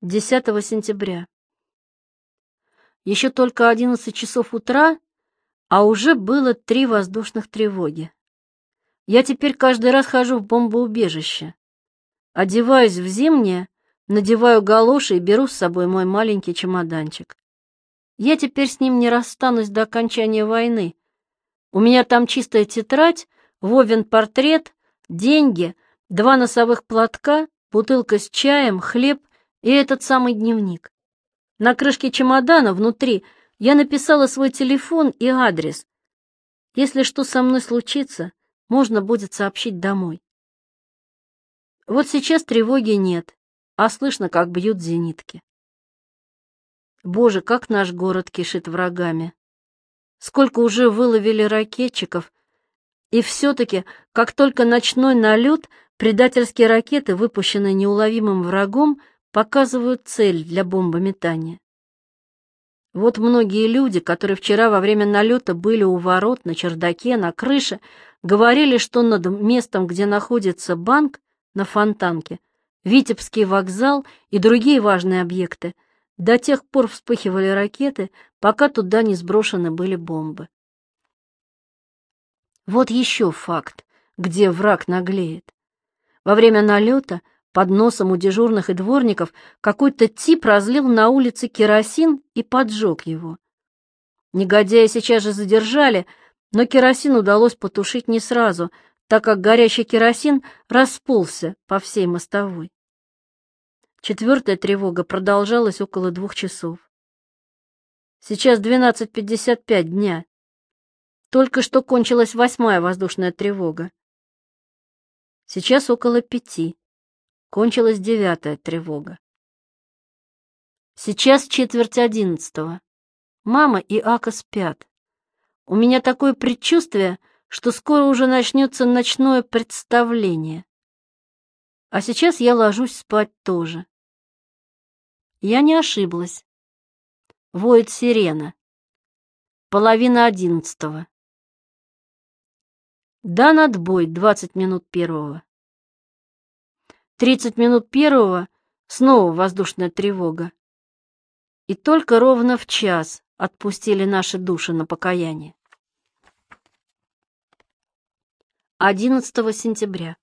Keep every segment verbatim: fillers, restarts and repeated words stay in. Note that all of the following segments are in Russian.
десятого сентября. Еще только одиннадцать часов утра, а уже было три воздушных тревоги. Я теперь каждый раз хожу в бомбоубежище. Одеваюсь в зимнее, надеваю галоши и беру с собой мой маленький чемоданчик. Я теперь с ним не расстанусь до окончания войны. У меня там чистая тетрадь, Вовин портрет, деньги, два носовых платка, бутылка с чаем, хлеб и этот самый дневник. На крышке чемодана внутри я написала свой телефон и адрес. Если что со мной случится, можно будет сообщить домой. Вот сейчас тревоги нет, а слышно, как бьют зенитки. Боже, как наш город кишит врагами. Сколько уже выловили ракетчиков, и все-таки, как только ночной налет, предательские ракеты, выпущенные неуловимым врагом, показывают цель для бомбометания. Вот многие люди, которые вчера во время налета были у ворот, на чердаке, на крыше, говорили, что над местом, где находится банк, на Фонтанке, Витебский вокзал и другие важные объекты, до тех пор вспыхивали ракеты, пока туда не сброшены были бомбы. Вот еще факт, где враг наглеет. Во время налета под носом у дежурных и дворников какой-то тип разлил на улице керосин и поджег его. Негодяя сейчас же задержали, но керосин удалось потушить не сразу, так как горящий керосин расползся по всей мостовой. Четвертая тревога продолжалась около двух часов. Сейчас двенадцать пятьдесят пять дня. Только что кончилась восьмая воздушная тревога. Сейчас около пяти. Кончилась девятая тревога. Сейчас четверть одиннадцатого. Мама и Ака спят. У меня такое предчувствие, что скоро уже начнется ночное представление. А сейчас я ложусь спать тоже. Я не ошиблась. Воет сирена. Половина одиннадцатого. Дан отбой двадцать минут первого. тридцать минут первого снова воздушная тревога. И только ровно в час отпустили наши души на покаяние. одиннадцатого сентября.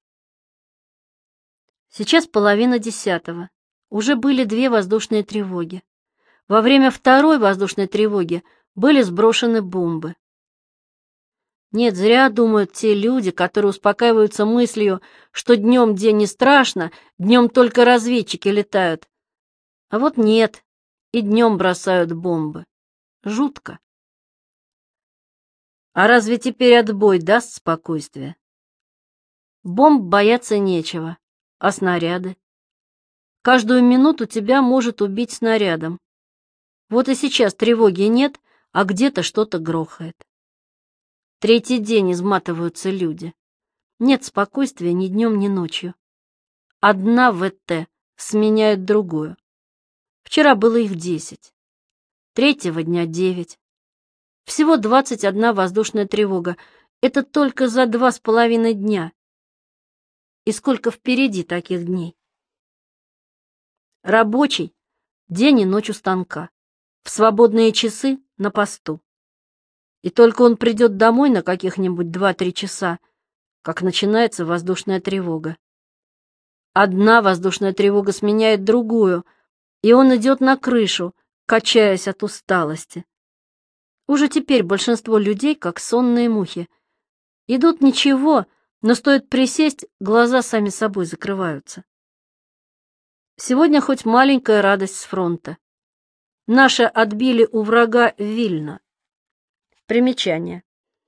Сейчас половина десятого. Уже были две воздушные тревоги. Во время второй воздушной тревоги были сброшены бомбы. Нет, зря думают те люди, которые успокаиваются мыслью, что днем день не страшно, днем только разведчики летают. А вот нет, и днем бросают бомбы. Жутко. А разве теперь отбой даст спокойствие? Бомб бояться нечего, а снаряды? Каждую минуту тебя может убить снарядом. Вот и сейчас тревоги нет, а где-то что-то грохает. Третий день изматываются люди. Нет спокойствия ни днем, ни ночью. Одна ВТ сменяет другую. Вчера было их десять. Третьего дня девять. Всего двадцать одна воздушная тревога. Это только за два с половиной дня. И сколько впереди таких дней? Рабочий день и ночь у станка. В свободные часы на посту. И только он придет домой на каких-нибудь два-три часа, как начинается воздушная тревога. Одна воздушная тревога сменяет другую, и он идет на крышу, качаясь от усталости. Уже теперь большинство людей, как сонные мухи. Идут ничего, но стоит присесть, глаза сами собой закрываются. Сегодня хоть маленькая радость с фронта. Наши отбили у врага Вильно. Примечание.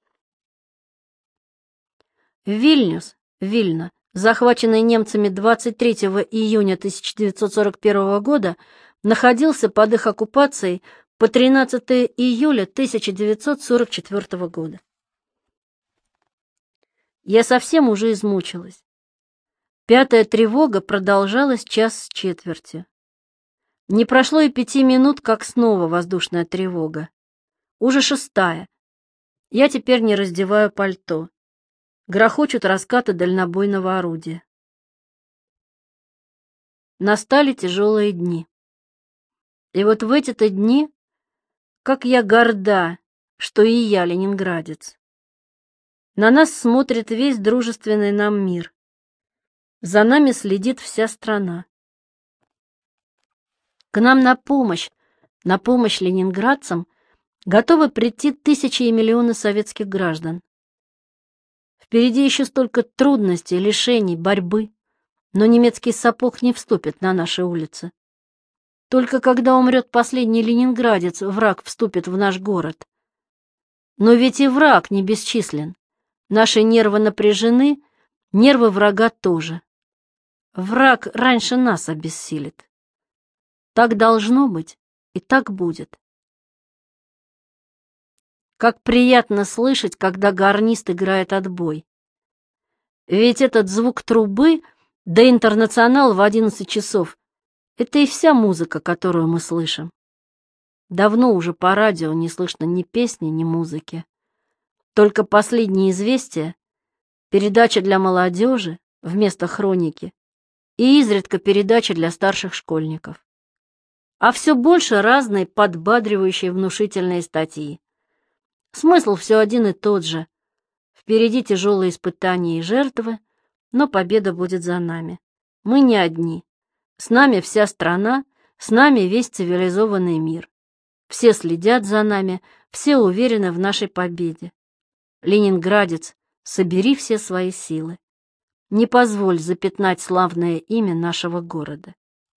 Вильнюс, Вильно, захваченный немцами двадцать третьего июня тысяча девятьсот сорок первого года, находился под их оккупацией по тринадцатое июля тысяча девятьсот сорок четвёртого года. Я совсем уже измучилась. Пятая тревога продолжалась час с четвертью. Не прошло и пяти минут, как снова воздушная тревога. Уже шестая. Я теперь не раздеваю пальто. Грохочут раскаты дальнобойного орудия. Настали тяжелые дни. И вот в эти-то дни, как я горда, что и я ленинградец. На нас смотрит весь дружественный нам мир. За нами следит вся страна. К нам на помощь, на помощь ленинградцам готовы прийти тысячи и миллионы советских граждан. Впереди еще столько трудностей, лишений, борьбы, но немецкий сапог не вступит на наши улицы. Только когда умрет последний ленинградец, враг вступит в наш город. Но ведь и враг не бесчислен. Наши нервы напряжены, нервы врага тоже. Враг раньше нас обессилит. Так должно быть, и так будет. Как приятно слышать, когда гарнист играет отбой. Ведь этот звук трубы, да интернационал в одиннадцать часов, это и вся музыка, которую мы слышим. Давно уже по радио не слышно ни песни, ни музыки. Только последние известия, передача для молодежи вместо хроники и изредка передача для старших школьников. А все больше разные подбадривающие внушительные статьи. Смысл все один и тот же. Впереди тяжелые испытания и жертвы, но победа будет за нами. Мы не одни. С нами вся страна, с нами весь цивилизованный мир. Все следят за нами, все уверены в нашей победе. Ленинградец, собери все свои силы. Не позволь запятнать славное имя нашего города.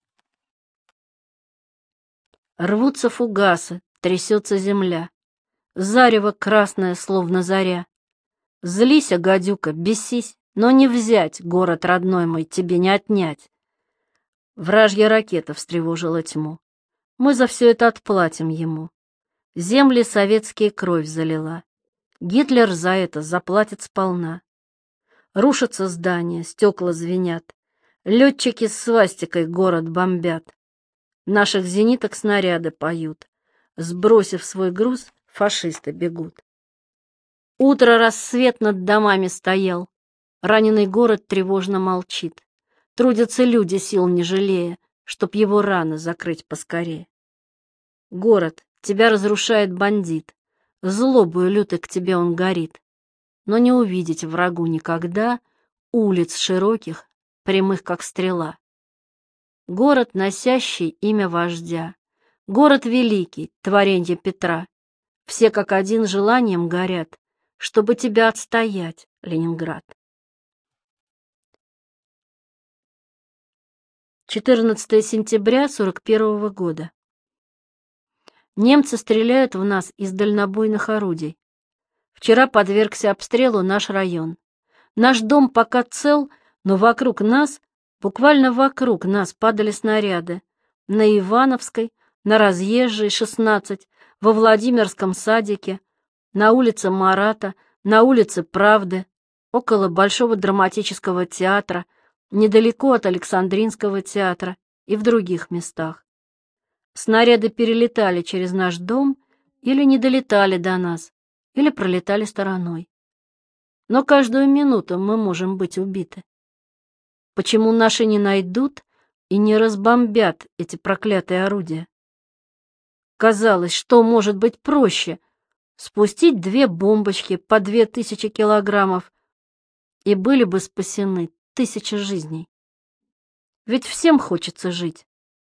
Рвутся фугасы, трясется земля. Зарево красное, словно заря. Злись, гадюка, бесись, но не взять, город родной мой, тебе не отнять. Вражья ракета встревожила тьму. Мы за все это отплатим ему. Земли советские кровь залила. Гитлер за это заплатит сполна. Рушатся здания, стекла звенят. Летчики с свастикой город бомбят. Наших зениток снаряды поют. Сбросив свой груз, фашисты бегут. Утро рассвет над домами стоял. Раненый город тревожно молчит. Трудятся люди, сил не жалея, чтоб его раны закрыть поскорее. Город, тебя разрушает бандит. Злобою лютой к тебе он горит. Но не увидеть врагу никогда улиц широких, прямых как стрела. Город, носящий имя вождя. Город великий, творенье Петра. Все как один желанием горят, чтобы тебя отстоять, Ленинград. четырнадцатое сентября сорок первого года. Немцы стреляют в нас из дальнобойных орудий. Вчера подвергся обстрелу наш район. Наш дом пока цел, но вокруг нас, буквально вокруг нас падали снаряды. На Ивановской, на Разъезжей, шестнадцать, во Владимирском садике, на улице Марата, на улице Правды, около Большого драматического театра, недалеко от Александринского театра и в других местах. Снаряды перелетали через наш дом или не долетали до нас, или пролетали стороной. Но каждую минуту мы можем быть убиты. Почему наши не найдут и не разбомбят эти проклятые орудия? Казалось, что может быть проще — спустить две бомбочки по две тысячи килограммов, и были бы спасены тысячи жизней. Ведь всем хочется жить.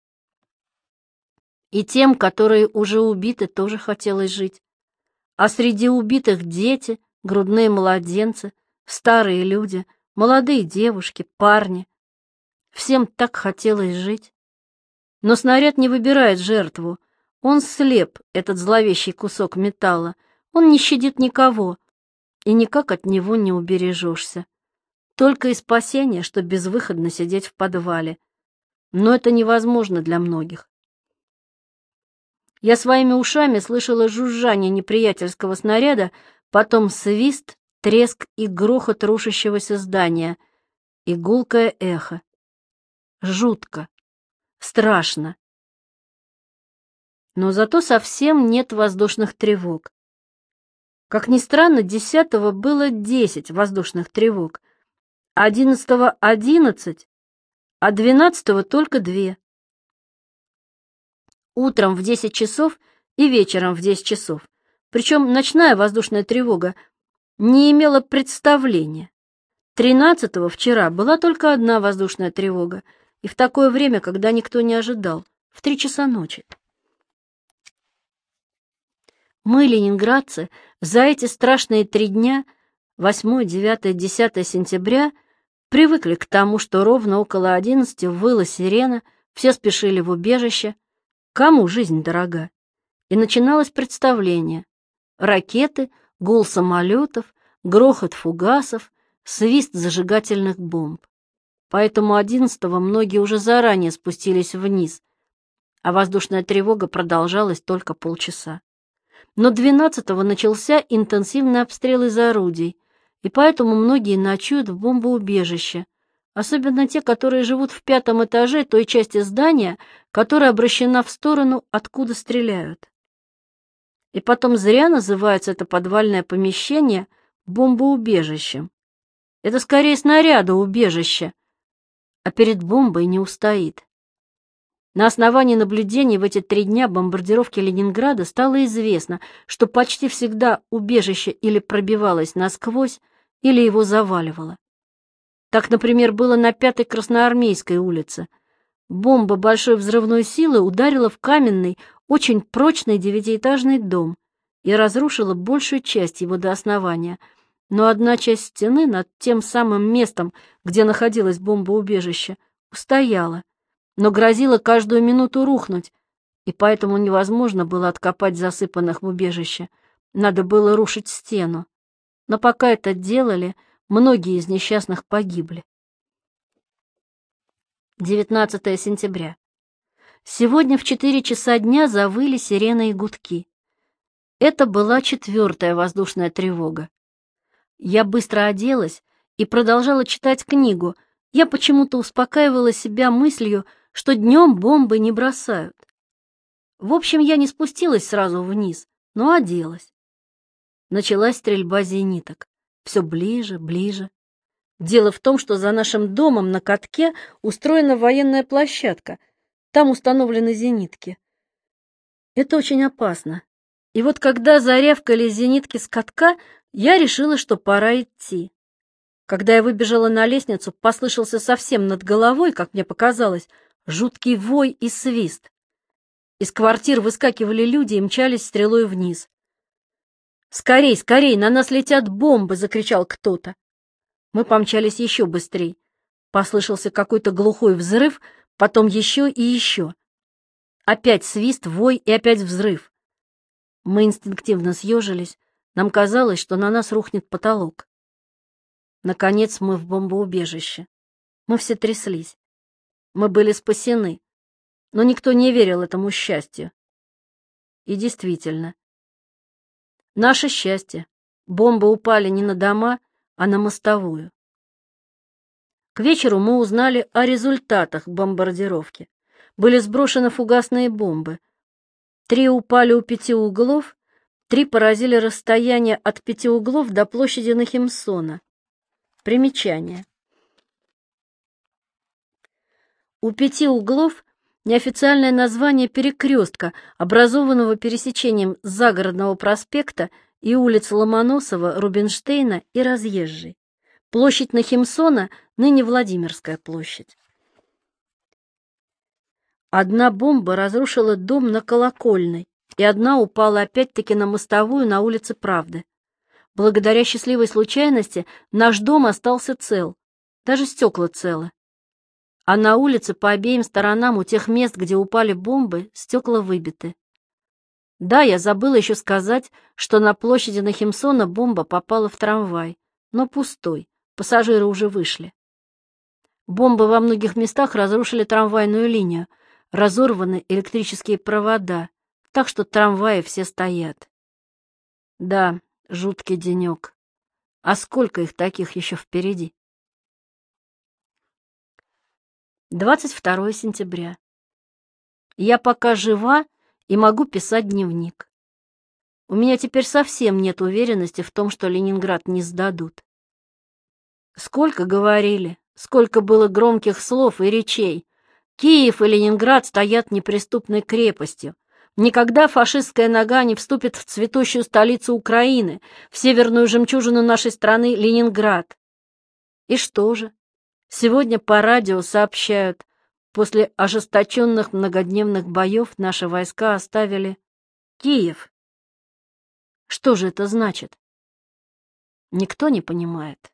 И тем, которые уже убиты, тоже хотелось жить. А среди убитых дети, грудные младенцы, старые люди, молодые девушки, парни. Всем так хотелось жить. Но снаряд не выбирает жертву. Он слеп, этот зловещий кусок металла. Он не щадит никого, и никак от него не убережешься. Только и спасение, что безвыходно сидеть в подвале. Но это невозможно для многих. Я своими ушами слышала жужжание неприятельского снаряда, потом свист, треск и грохот рушащегося здания, и гулкое эхо. Жутко, страшно. Но зато совсем нет воздушных тревог. Как ни странно, десятого было десять воздушных тревог, одиннадцатого одиннадцать, а двенадцатого только две. Утром в десять часов и вечером в десять часов. Причем ночная воздушная тревога не имела представления. Тринадцатого вчера была только одна воздушная тревога, и в такое время, когда никто не ожидал, в три часа ночи. Мы, ленинградцы, за эти страшные три дня, восьмое, девятое, десятое сентября, привыкли к тому, что ровно около одиннадцати выла сирена, все спешили в убежище. Кому жизнь дорога? И начиналось представление. Ракеты, гул самолетов, грохот фугасов, свист зажигательных бомб. Поэтому одиннадцатого многие уже заранее спустились вниз, а воздушная тревога продолжалась только полчаса. Но двенадцатого начался интенсивный обстрел из орудий, и поэтому многие ночуют в бомбоубежище, особенно те, которые живут в пятом этаже той части здания, которая обращена в сторону, откуда стреляют. И потом зря называется это подвальное помещение бомбоубежищем. Это скорее снарядоубежище, а перед бомбой не устоит. На основании наблюдений в эти три дня бомбардировки Ленинграда стало известно, что почти всегда убежище или пробивалось насквозь, или его заваливало. Так, например, было на Пятой Красноармейской улице. Бомба большой взрывной силы ударила в каменный, очень прочный девятиэтажный дом и разрушила большую часть его до основания, но одна часть стены над тем самым местом, где находилось бомбоубежище, устояла, но грозила каждую минуту рухнуть, и поэтому невозможно было откопать засыпанных в убежище, надо было рушить стену. Но пока это делали, многие из несчастных погибли. девятнадцатое сентября. Сегодня в четыре часа дня завыли сирены и гудки. Это была четвертая воздушная тревога. Я быстро оделась и продолжала читать книгу. Я почему-то успокаивала себя мыслью, что днем бомбы не бросают. В общем, я не спустилась сразу вниз, но оделась. Началась стрельба зениток. Все ближе, ближе. Дело в том, что за нашим домом на катке устроена военная площадка. Там установлены зенитки. Это очень опасно. И вот когда зарявкали зенитки с катка, я решила, что пора идти. Когда я выбежала на лестницу, послышался совсем над головой, как мне показалось, жуткий вой и свист. Из квартир выскакивали люди и мчались стрелой вниз. «Скорей, скорей, на нас летят бомбы!» — закричал кто-то. Мы помчались еще быстрей. Послышался какой-то глухой взрыв, потом еще и еще. Опять свист, вой и опять взрыв. Мы инстинктивно съежились. Нам казалось, что на нас рухнет потолок. Наконец мы в бомбоубежище. Мы все тряслись. Мы были спасены. Но никто не верил этому счастью. И действительно, наше счастье. Бомбы упали не на дома, а на мостовую. К вечеру мы узнали о результатах бомбардировки. Были сброшены фугасные бомбы. Три упали у пяти углов, три поразили расстояние от пяти углов до площади Нахимсона. Примечание. У пяти углов неофициальное название перекрестка, образованного пересечением Загородного проспекта и улиц Ломоносова, Рубинштейна и Разъезжей. Площадь Нахимсона, ныне Владимирская площадь. Одна бомба разрушила дом на Колокольной, и одна упала опять-таки на мостовую на улице Правды. Благодаря счастливой случайности наш дом остался цел, даже стекла целы. А на улице по обеим сторонам у тех мест, где упали бомбы, стекла выбиты. Да, я забыла еще сказать, что на площади Нахимсона бомба попала в трамвай, но пустой, пассажиры уже вышли. Бомбы во многих местах разрушили трамвайную линию, разорваны электрические провода, так что трамваи все стоят. Да, жуткий денек. А сколько их таких еще впереди? двадцать второе сентября. Я пока жива и могу писать дневник. У меня теперь совсем нет уверенности в том, что Ленинград не сдадут. Сколько говорили, Сколько было громких слов и речей. Киев и Ленинград стоят неприступной крепостью. Никогда фашистская нога не вступит в цветущую столицу Украины, в северную жемчужину нашей страны Ленинград. И что же? Сегодня по радио сообщают, после ожесточенных многодневных боев наши войска оставили Киев. Что же это значит? Никто не понимает.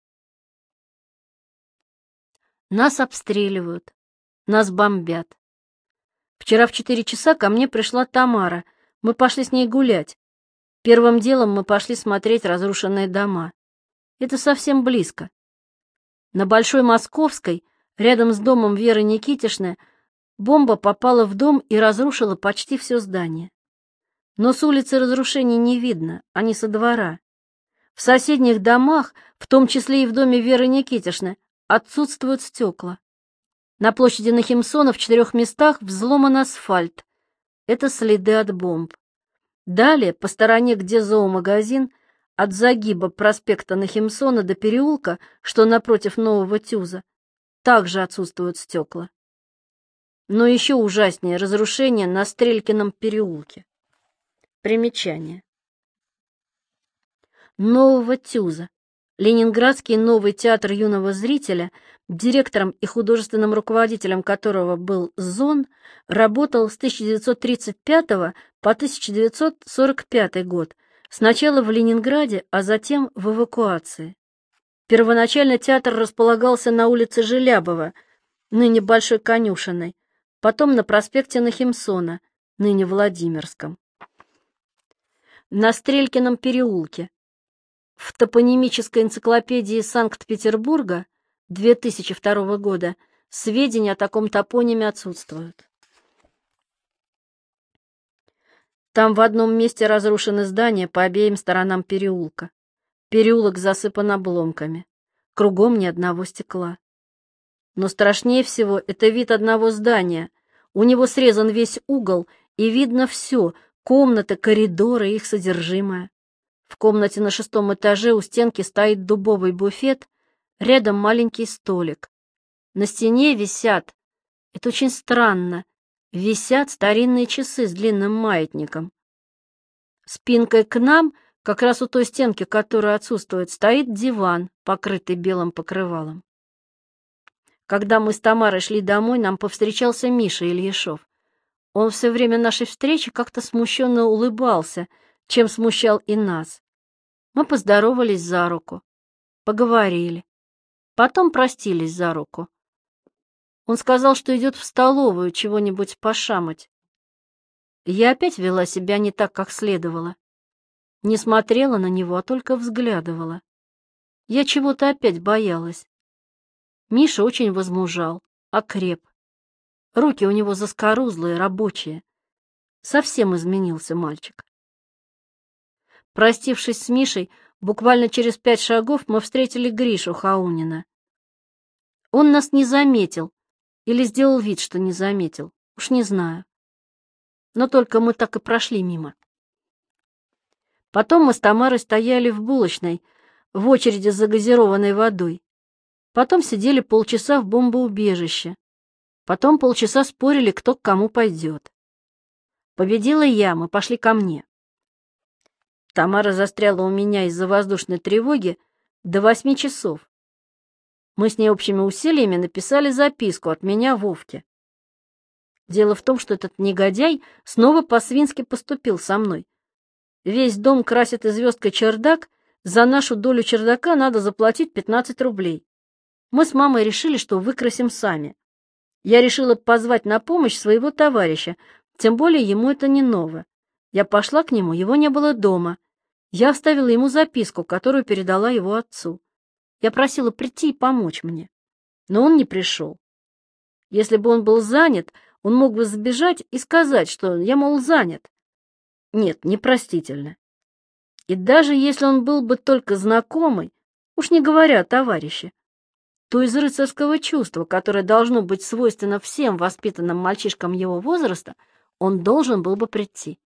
Нас обстреливают, нас бомбят. Вчера в четыре часа ко мне пришла Тамара. Мы пошли с ней гулять. Первым делом мы пошли смотреть разрушенные дома. Это совсем близко. На Большой Московской, рядом с домом Веры Никитишны, бомба попала в дом и разрушила почти все здание. Но с улицы разрушений не видно, они со двора. В соседних домах, в том числе и в доме Веры Никитишны, отсутствуют стекла. На площади Нахимсона в четырех местах взломан асфальт. Это следы от бомб. Далее, по стороне, где зоомагазин, от загиба проспекта Нахимсона до переулка, что напротив Нового Тюза, также отсутствуют стекла. Но еще ужаснее разрушение на Стрелькином переулке. Примечание. Нового Тюза. Ленинградский новый театр юного зрителя, директором и художественным руководителем которого был Зон, работал с тысяча девятьсот тридцать пятого по тысяча девятьсот сорок пятый год, сначала в Ленинграде, а затем в эвакуации. Первоначально театр располагался на улице Желябова, ныне Большой Конюшиной, потом на проспекте Нахимсона, ныне Владимирском. На Стрелькином переулке. В топонимической энциклопедии Санкт-Петербурга две тысячи второго года сведения о таком топониме отсутствуют. Там в одном месте разрушены здания по обеим сторонам переулка. Переулок засыпан обломками. Кругом ни одного стекла. Но страшнее всего это вид одного здания. У него срезан весь угол, и видно все — комнаты, коридоры, их содержимое. В комнате на шестом этаже у стенки стоит дубовый буфет, рядом маленький столик. На стене висят, это очень странно, висят старинные часы с длинным маятником. Спинкой к нам, как раз у той стенки, которая отсутствует, стоит диван, покрытый белым покрывалом. Когда мы с Тамарой шли домой, нам повстречался Миша Ильяшов. Он все время нашей встречи как-то смущенно улыбался, чем смущал и нас. Мы поздоровались за руку, поговорили, потом простились за руку. Он сказал, что идет в столовую чего-нибудь пошамать. Я опять вела себя не так, как следовало. Не смотрела на него, а только взглядывала. Я чего-то опять боялась. Миша очень возмужал, окреп. Руки у него заскорузлые, рабочие. Совсем изменился мальчик. Простившись с Мишей, буквально через пять шагов мы встретили Гришу Хаунина. Он нас не заметил или сделал вид, что не заметил, уж не знаю. Но только мы так и прошли мимо. Потом мы с Тамарой стояли в булочной, в очереди за газированной водой. Потом сидели полчаса в бомбоубежище. Потом полчаса спорили, кто к кому пойдет. Победила я, мы пошли ко мне. Тамара застряла у меня из-за воздушной тревоги до восьми часов. Мы с ней общими усилиями написали записку от меня Вовке. Дело в том, что этот негодяй снова по-свински поступил со мной. Весь дом красит и звездкой чердак, за нашу долю чердака надо заплатить пятнадцать рублей. Мы с мамой решили, что выкрасим сами. Я решила позвать на помощь своего товарища, тем более ему это не ново. Я пошла к нему, его не было дома. Я оставила ему записку, которую передала его отцу. Я просила прийти и помочь мне, но он не пришел. Если бы он был занят, он мог бы сбежать и сказать, что я, мол, занят. Нет, непростительно. И даже если он был бы только знакомый, уж не говоря о товарище, то из рыцарского чувства, которое должно быть свойственно всем воспитанным мальчишкам его возраста, он должен был бы прийти.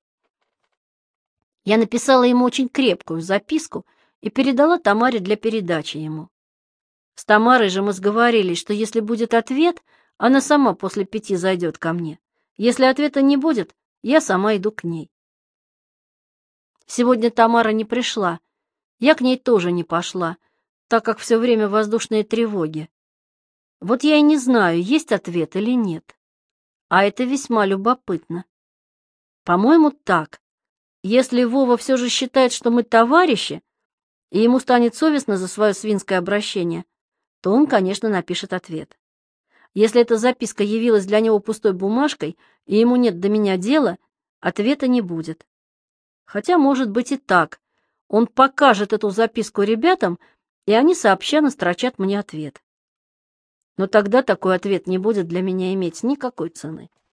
Я написала ему очень крепкую записку и передала Тамаре для передачи ему. С Тамарой же мы сговорились, что если будет ответ, она сама после пяти зайдет ко мне. Если ответа не будет, я сама иду к ней. Сегодня Тамара не пришла. Я к ней тоже не пошла, так как все время воздушные тревоги. Вот я и не знаю, есть ответ или нет. А это весьма любопытно. По-моему, так. Если Вова все же считает, что мы товарищи, и ему станет совестно за свое свинское обращение, то он, конечно, напишет ответ. Если эта записка явилась для него пустой бумажкой, и ему нет до меня дела, ответа не будет. Хотя, может быть, и так. Он покажет эту записку ребятам, и они сообща настрочат мне ответ. Но тогда такой ответ не будет для меня иметь никакой цены.